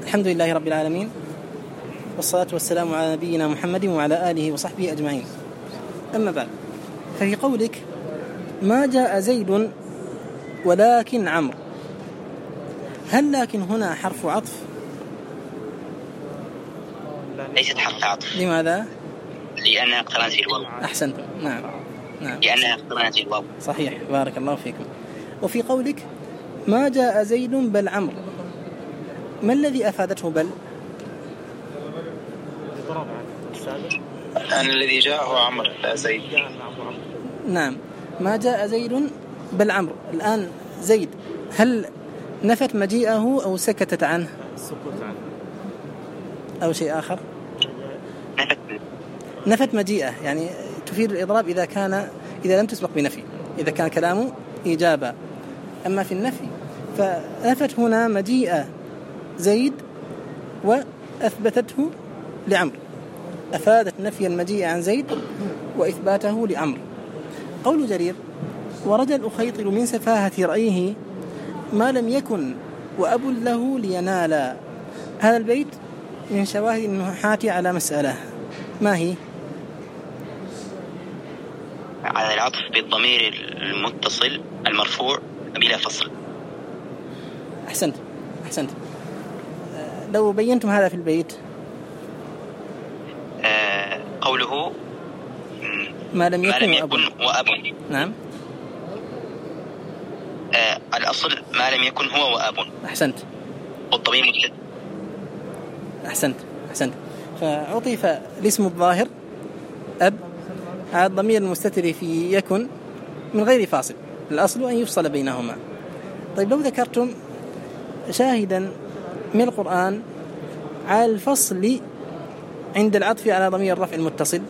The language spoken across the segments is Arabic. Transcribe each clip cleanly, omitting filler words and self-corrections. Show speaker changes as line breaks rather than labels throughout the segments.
الحمد لله رب العالمين، والصلاة والسلام على نبينا محمد وعلى آله وصحبه أجمعين. أما بعد، ففي قولك ما جاء زيد ولكن عمرو، هل لكن هنا حرف عطف؟
ليست حرف عطف.
لماذا؟
لأنها اقترنت في الواو.
أحسنتم. نعم.
لأنها اقترنت في الواو.
صحيح، بارك الله فيكم. وفي قولك ما جاء زيد بل عمرو، ما الذي أفادته بل؟
أن الذي جاء هو عمرو لا زيد.
نعم، ما جاء زيد بل عمرو. الآن زيد هل نفت مجيئه أو سكتت عنه؟
سكوت عنه
أو شيء آخر؟ نفت مجيئه، يعني تفيد الإضراب إذا لم تسبق بنفي، إذا كان كلامه إيجابا. أما في النفي فنفت هنا مجيء زيد وأثبتته لعمرو، أفادت نفي المجيء عن زيد وإثباته لعمرو. قول جرير ورجى الأخيطر من سفاهة رأيه ما لم يكن وأب له لينالا، هذا البيت من شواهد النحاة على مسألة، ما هي؟
على العطف بالضمير المتصل المرفوع بلا فصل.
أحسنت. لو بينتم هذا في البيت.
قوله
ما لم يكن
وأب.
نعم.
الأصل ما لم يكن هو وأب.
أحسنت.
والضمير متصل.
أحسنت. فعطف الاسم الظاهر أب على الضمير المستتر في يكن من غير فاصل، الأصل أن يفصل بينهما. طيب لو ذكرتم شاهدا من القرآن على الفصل عند العطف على ضمير الرفع المتصل.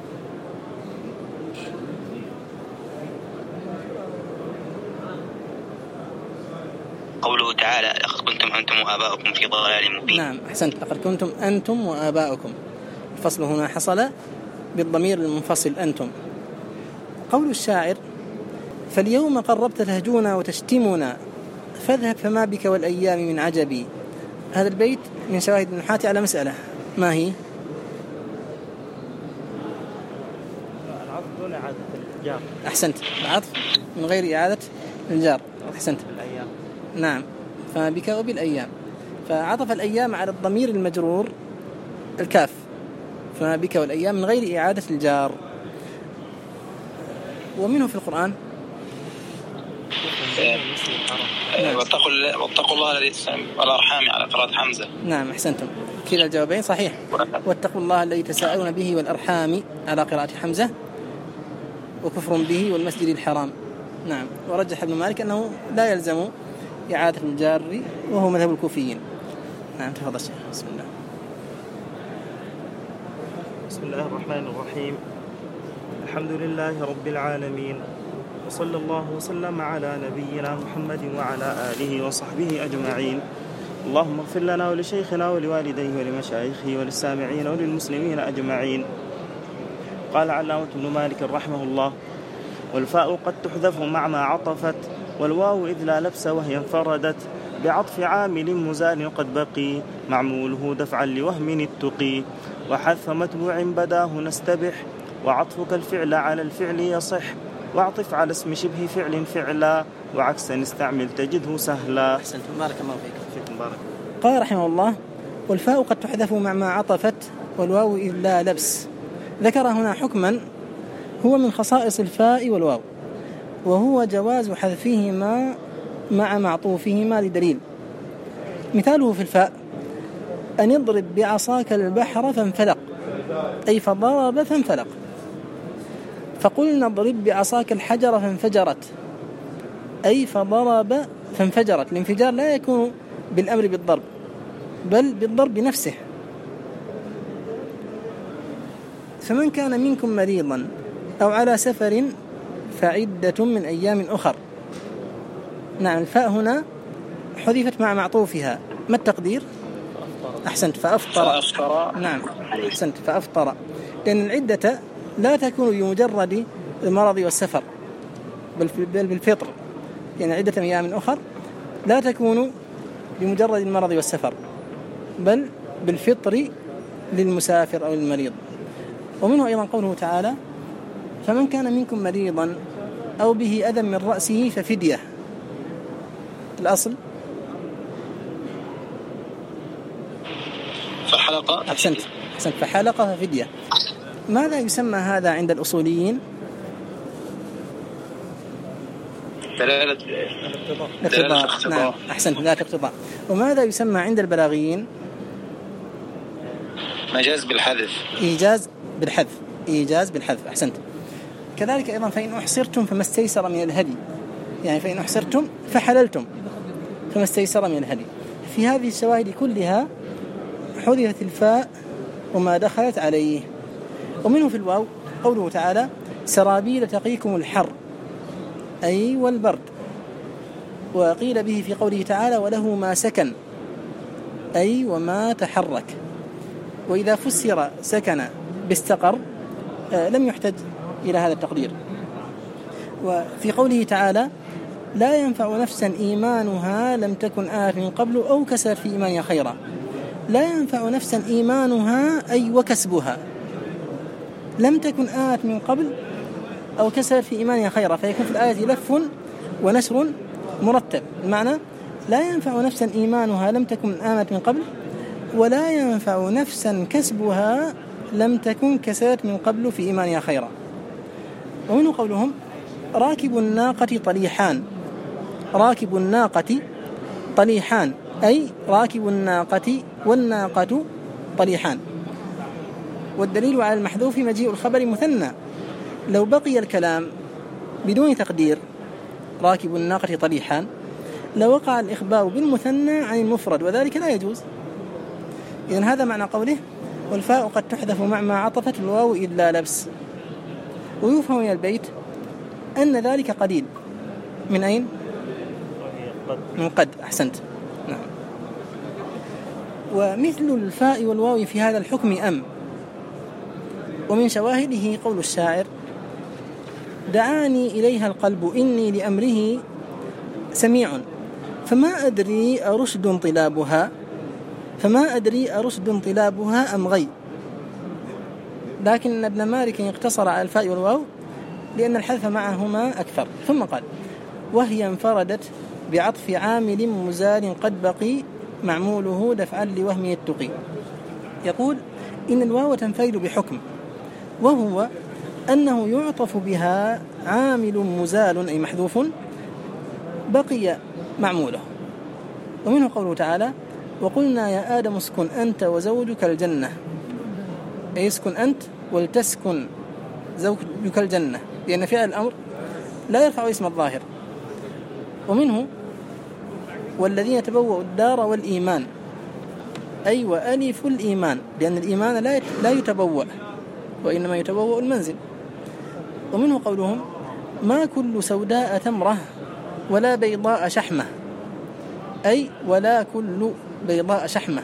قوله تعالى لقد كنتم أنتم وآباؤكم في ضلال مبين.
نعم أحسنت، لقد كنتم أنتم وآباؤكم، الفصل هنا حصل بالضمير المنفصل أنتم. قول الشاعر فاليوم قربت تهجونا وتشتمنا فاذهب فما بك والأيام من عجبي، هذا البيت من شواهد النحاة على مسألة، ما هي؟
العطف دون إعادة الجار.
أحسنت، العطف من غير إعادة الجار. أحسنت.
الأيام.
نعم، فما بك وبالأيام، فعطف الأيام على الضمير المجرور الكاف، فما بك والأيام من غير إعادة الجار. ومنه في القرآن
واتقوا الله الذي تسألون والأرحام على قراءة حمزة.
نعم أحسنتم، كلا الجوابين صحيح. واتقوا الله الذي تساءلون به والأرحام على قراءة حمزة، وكفر به والمسجد الحرام. نعم، ورجح ابن مالك أنه لا يلزم إعادة الجار وهو مذهب الكوفيين. نعم تفضل شيخ.
بسم الله الرحمن الرحيم. الحمد لله رب العالمين، وصلى الله وسلم على نبينا محمد وعلى آله وصحبه أجمعين. اللهم اغفر لنا ولشيخنا ولوالديه ولمشايخه وللسامعين وللمسلمين أجمعين. قال علامة ابن مالك رحمه الله والفاء قد تحذف مع ما عطفت، والواو إذ لا لبس وهي انفردت، بعطف عامل مزال قد بقي، معموله دفعا لوهم التقي، وحذف متبوع بداه نستبح، وعطفك الفعل على الفعل يصح، واعطف على اسم شبه فعل فعلا، وعكسا استعمل تجده سهلا.
أحسنتم، بارك الله فيكم. قال رحمه الله والفاء قد تحذف مع ما عطفت، والواو إذ لا لبس. ذكر هنا حكما هو من خصائص الفاء والواو، وهو جواز حذفهما مع معطوفهما لدليل. مثاله في الفاء أن يضرب بعصاك البحر فانفلق، أي فضرب فانفلق. فقلنا اضرب بعصاك الحجر فانفجرت، أي فضرب فانفجرت. الانفجار لا يكون بالأمر بالضرب بل بالضرب نفسه. فمن كان منكم مريضا أو على سفر فعدة من أيام أخر. نعم، الفاء هنا حذفت مع معطوفها، ما التقدير؟ أحسنت، فأفطر. نعم أحسنت، فأفطر، لأن العدة لا تكون بمجرد المرض والسفر بل بالفطر، يعني عدة أيام أخر لا تكون بمجرد المرض والسفر. بل بالفطر للمسافر أو المريض. ومنه أيضا قوله تعالى: فمن كان منكم مريضا أو به أذى من رأسه ففدية. الأصل
فحلقة.
أحسنت فحلقة ففدية. ماذا يسمى هذا عند الأصوليين؟
دلالة
الاقتضاء. نعم أحسنت، دلالة الاقتضاء. وماذا يسمى عند البلاغيين؟
مجاز بالحذف.
إيجاز بالحذف. أحسنت. كذلك أيضا فإن أحصرتم فما استيسر من الهدي، يعني فإن أحصرتم فحللتم فما استيسر من الهدي. في هذه الشواهد كلها حذفت الفاء وما دخلت عليه. ومنه في الواو قوله تعالى: سرابيل تقيكم الحر أي والبرد. وقيل به في قوله تعالى: وله ما سكن أي وما تحرك. وإذا فسر سكن باستقر لم يحتج إلى هذا التقدير. وفي قوله تعالى: لا ينفع نفسا إيمانها لم تكن آمنت من قبل أو كسبت في إيمانها خيرا. لا ينفع نفسا إيمانها أي وكسبها، لم تكن آمنت من قبل أو كسبت في إيمانها خيرا، فيكون في الآية لف ونشر مرتب. المعنى: لا ينفع نفسا إيمانها لم تكن آمنت من قبل، ولا ينفع نفسا كسبها لم تكن كسبت من قبل في إيمانها خيرا. ومنه قولهم: راكب الناقة طليحان. راكب الناقة طليحان أي راكب الناقة والناقة طليحان. والدليل على المحذوف مجيء الخبر مثنى. لو بقي الكلام بدون تقدير راكب الناقة طليحان لوقع الإخبار بالمثنى عن المفرد، وذلك لا يجوز. إذن هذا معنى قوله: والفاء قد تحذف مع ما عطفت الواو إلا لبس. ويفهم من البيت أن ذلك قليل. من أين؟ من قد. أحسنت. نعم. ومثل الفاء والواو في هذا الحكم أم. ومن شواهده قول الشاعر: دعاني إليها القلب إني لأمره سميع فما أدري أرشد انطلابها أم غي. لكن ابن مالك اقتصر على الفاء والواو لأن الحذف معهما أكثر. ثم قال: وهي انفردت بعطف عامل مزال قد بقي معموله دفعا لوهم يتقي. يقول إن الواو تنفرد بحكم، وهو أنه يعطف بها عامل مزال أي محذوف بقي معموله. ومنه قوله تعالى: وقلنا يا آدم اسكن أنت وزوجك الجنة، أي اسكن أنت ولتسكن زوجك الجنة، لأن فعل الأمر لا يرفع اسم الظاهر. ومنه: والذين تبوأوا الدار والإيمان أي وألف الإيمان، لأن الإيمان لا يتبوأ وإنما يتبوأ المنزل. ومنه قولهم: ما كل سوداء تمرة ولا بيضاء شحمة أي ولا كل بيضاء شحمة.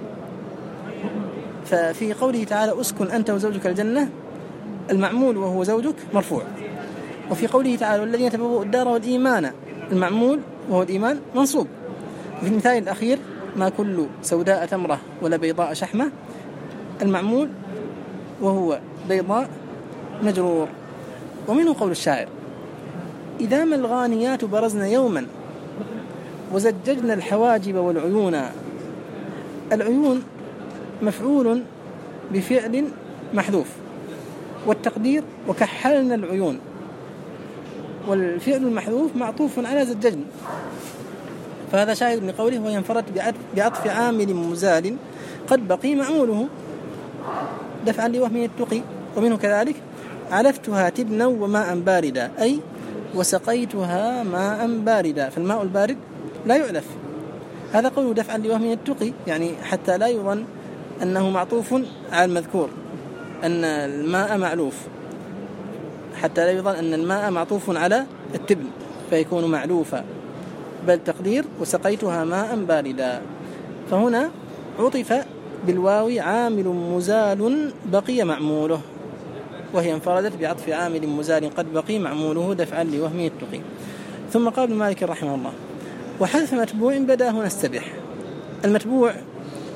ففي قوله تعالى: اسكن أنت وزوجك الجنة المعمول وهو زوجك مرفوع. وفي قوله تعالى: والذين تبوأوا الدار والإيمان المعمول وهو الإيمان منصوب. وفي المثال الأخير: ما كل سوداء تمرة ولا بيضاء شحمة المعمول وهو بيضاء مجرور. ومنه قول الشاعر: إذا ما الغانيات برزن يوما وزججنا الحواجب والعيون. العيون مفعول بفعل محذوف، والتقدير وكحلنا العيون، والفعل المحذوف معطوف على زججنا. فهذا شاهد من قوله: وينفرد بعطف عامل مزال قد بقي معموله دفعا لوهم يتقي. ومنه كذلك: علفتها تبنا وماء باردا أي وسقيتها ماء باردا، فالماء البارد لا يعلف. هذا قوله دفعا لوهم يتقي، يعني حتى لا يظن أنه معطوف على المذكور أن الماء معلوف، حتى لا يظن أن الماء معطوف على التبن فيكون معلوفا، بل تقدير وسقيتها ماء باردا. فهنا عطف بالواو عامل مزال بقي معموله، وهي انفردت بعطف عامل مزال قد بقي معموله دفعا لوهم يتقي. ثم قال ابن مالك رحمه الله: وحذف متبوع بدا هنا استبح. المتبوع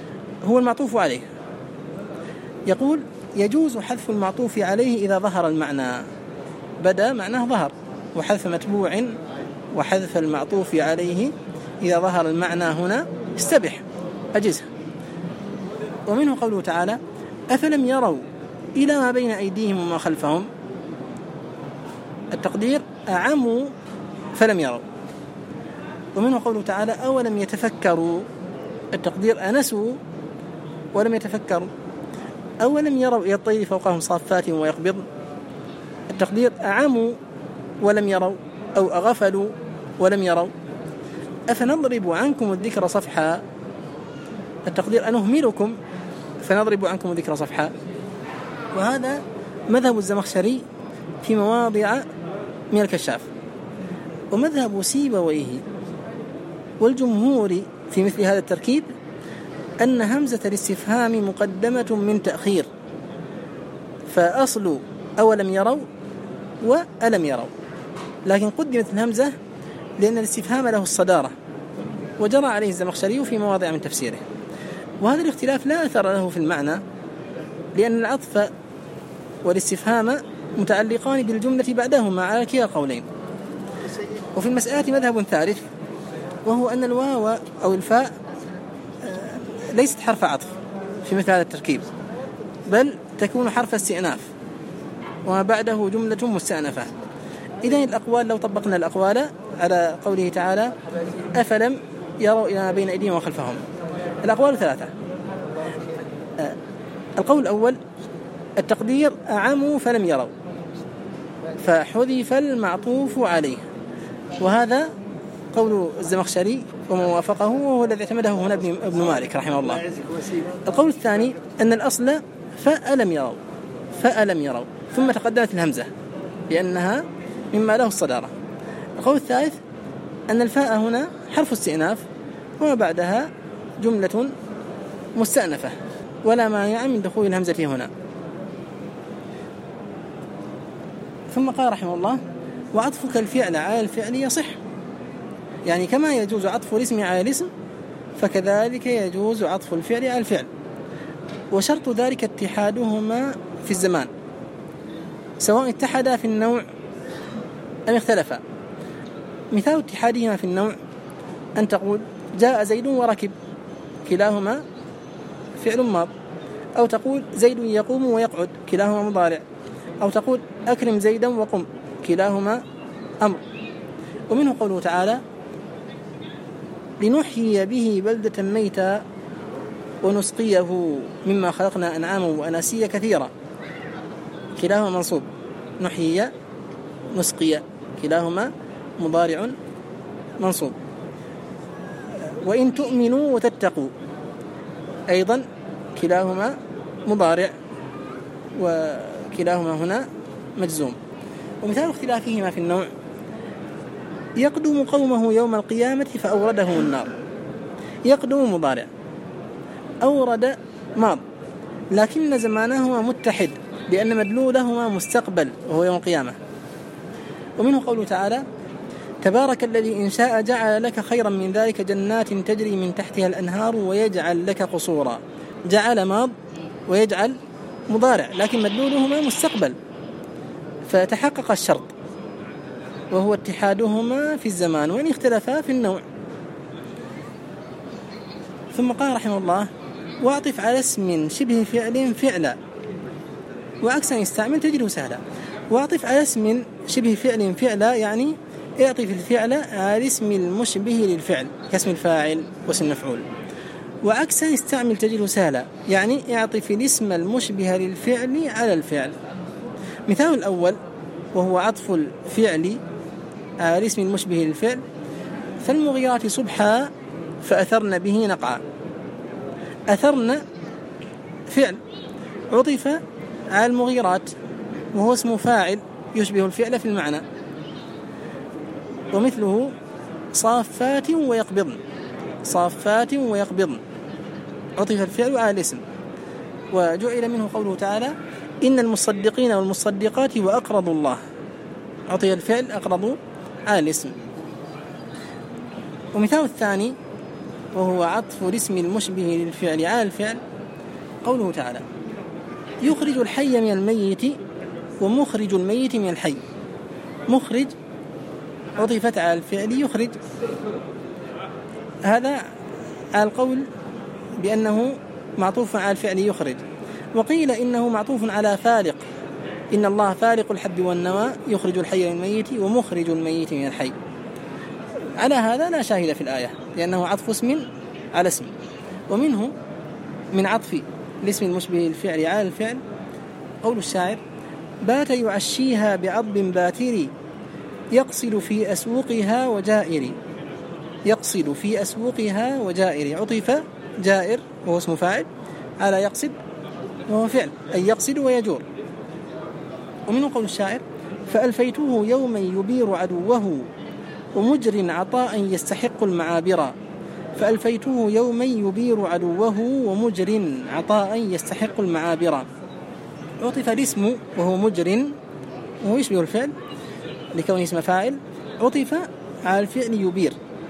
هو المعطوف عليه. يقول يجوز حذف المعطوف عليه إذا ظهر المعنى. بدأ معناه ظهر، وحذف متبوع وحذف المعطوف عليه إذا ظهر المعنى هنا استبح أجزها. ومنه قوله تعالى أفلم يروا إلى ما بين أيديهم وما خلفهم. التقدير أعموا فلم يروا. ومنه قوله تعالى أولم يتفكروا. التقدير أنسوا ولم يتفكروا. أولم يروا إلى الطير فوقهم صافات ويقبض. التقدير أعموا ولم يروا أو أغفلوا ولم يروا. أفنضرب عنكم الذكر صفحا. التقدير أنهملكم فنضرب عنكم الذكر صفحا. وهذا مذهب الزمخشري في مواضع من الكشاف. ومذهب سيبويه والجمهور في مثل هذا التركيب أن همزة الاستفهام مقدمة من تأخير، فأصل أولم يروا وألم يروا، لكن قدمت الهمزة لأن الاستفهام له الصدارة، وجرى عليه الزمخشري في مواضع من تفسيره. وهذا الاختلاف لا أثر له في المعنى، لأن العطف والاستفهام متعلقان بالجملة بعدهما على كلا القولين. وفي المسألة مذهب ثالث، وهو أن الواو أو الفاء ليست حرف عطف في مثل هذا التركيب، بل تكون حرف استئناف وما بعده جملة مستأنفة. إذن الأقوال لو طبقنا الأقوال على قوله تعالى أفلم يروا إلى ما بين أيديهم وخلفهم، الأقوال ثلاثة. القول الأول التقدير أعموا فلم يروا، فحذف المعطوف عليه، وهذا قول الزمخشري ومن وافقه، وهو الذي اعتمده هنا ابن مالك رحمه الله. القول الثاني أن الأصل فألم يروا ثم تقدمت الهمزة لأنها مما له الصدارة. القول الثالث أن الفاء هنا حرف استئناف وما بعدها جملة مستأنفة ولا مانع من دخول الهمزة هنا. ثم قال رحمه الله وعطفك الفعل على الفعل يصح، يعني كما يجوز عطف الاسم على الاسم فكذلك يجوز عطف الفعل على الفعل، وشرط ذلك اتحادهما في الزمان سواء اتحدا في النوع أم اختلفا. مثال اتحادهما في النوع أن تقول جاء زيد وركب، كلاهما فعل ماض، أو تقول زيد يقوم ويقعد، كلاهما مضارع، أو تقول أكرم زيدا وقم، كلاهما أمر. ومنه قوله تعالى لنحيي به بلدة ميتا ونسقيه مما خلقنا أنعاما وأناسيا كثيرا، كلاهما منصوب، نحيي نسقي كلاهما مضارع منصوب. وإن تؤمنوا وتتقوا أيضا كلاهما مضارع وكلاهما هنا مجزوم. ومثال اختلافهما في النوع يقدم قومه يوم القيامة فأوردهم النار، يقدم مضارع، أورد ماض، لكن زمانهما متحد لأن مدلولهما مستقبل وهو يوم القيامة. ومنه قوله تعالى تبارك الذي إن شاء جعل لك خيرا من ذلك جنات تجري من تحتها الأنهار ويجعل لك قصورا، جعل ماض ويجعل مضارع لكن مدلولهما مستقبل، فتحقق الشرط وهو اتحادهما في الزمان وإن اختلفا في النوع. ثم قال رحمه الله واعطف على اسم شبه فعل فعلا، وعكسا يستعمل تجده سهلا. واعطف على اسم شبه فعل فعلا يعني اعطف الفعل على الاسم المشبه للفعل كاسم الفاعل واسم المفعول. وعكسا يستعمل تجده سهلا يعني اعطف الاسم المشبه للفعل على الفعل. مثال الأول وهو عطف الفعل على الاسم المشبه للفعل فالمغيرات صبحا فأثرن به نقعا. أثرن فعل عطف على المغيرات وهو اسم فاعل يشبه الفعل في المعنى. ومثله صافات ويقبضن، صافات ويقبضن عطف الفعل على الاسم. وجعل منه قوله تعالى إن المصدقين والمصدقات وأقرضوا الله، عطف الفعل أقرضوا على الاسم. ومثال الثاني وهو عطف الاسم المشبه للفعل على الفعل قوله تعالى: يخرج الحي من الميت ومخرج الميت من الحي. مخرج عطفت على الفعل يخرج، هذا على القول بأنه معطوف على الفعل يخرج. وقيل إنه معطوف على فالق، إن الله فالق الحب والنوى يخرج الحي من الميت ومخرج الميت من الحي. على هذا لا شاهد في الآية، لأنه عطف اسم على اسم. ومنه من عطف الاسم المشبه للفعل على الفعل قول الشاعر: بات يعشيها بعضب باتر يقصد في أسوقها وجائر. يقصد في أسوقها وجائر، عطف جائر وهو اسم فاعل على يقصد وهو فعل، أي يقصد ويجور. ومنه قول الشاعر: فألفيته يوما يبير عدوه ومجر عطاء يستحق المعابر. فألفيته يوما يبير عدوه ومجر عطاء يستحق المعابر. عطف الاسم وهو مجر وهو يشبه الفعل لكونه اسم فاعل، عطف على الفعل يبير.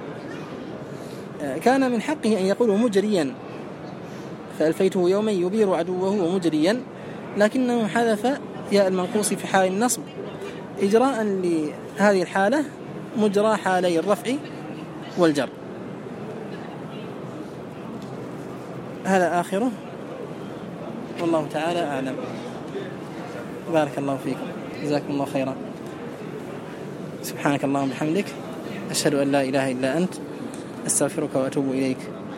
كان من حقه أن يقول مجريا، فألفيته يوما يبير عدوه ومجريا، لكنه حذف ياء المنقوص في حال النصب إجراء لهذه الحالة مجرى حالي الرفع والجر. هذا آخره، والله تعالى أعلم. بارك الله فيكم، جزاكم الله خيرا. سبحانك اللهم وبحمدك، أشهد أن لا إله إلا أنت، أستغفرك وأتوب إليك.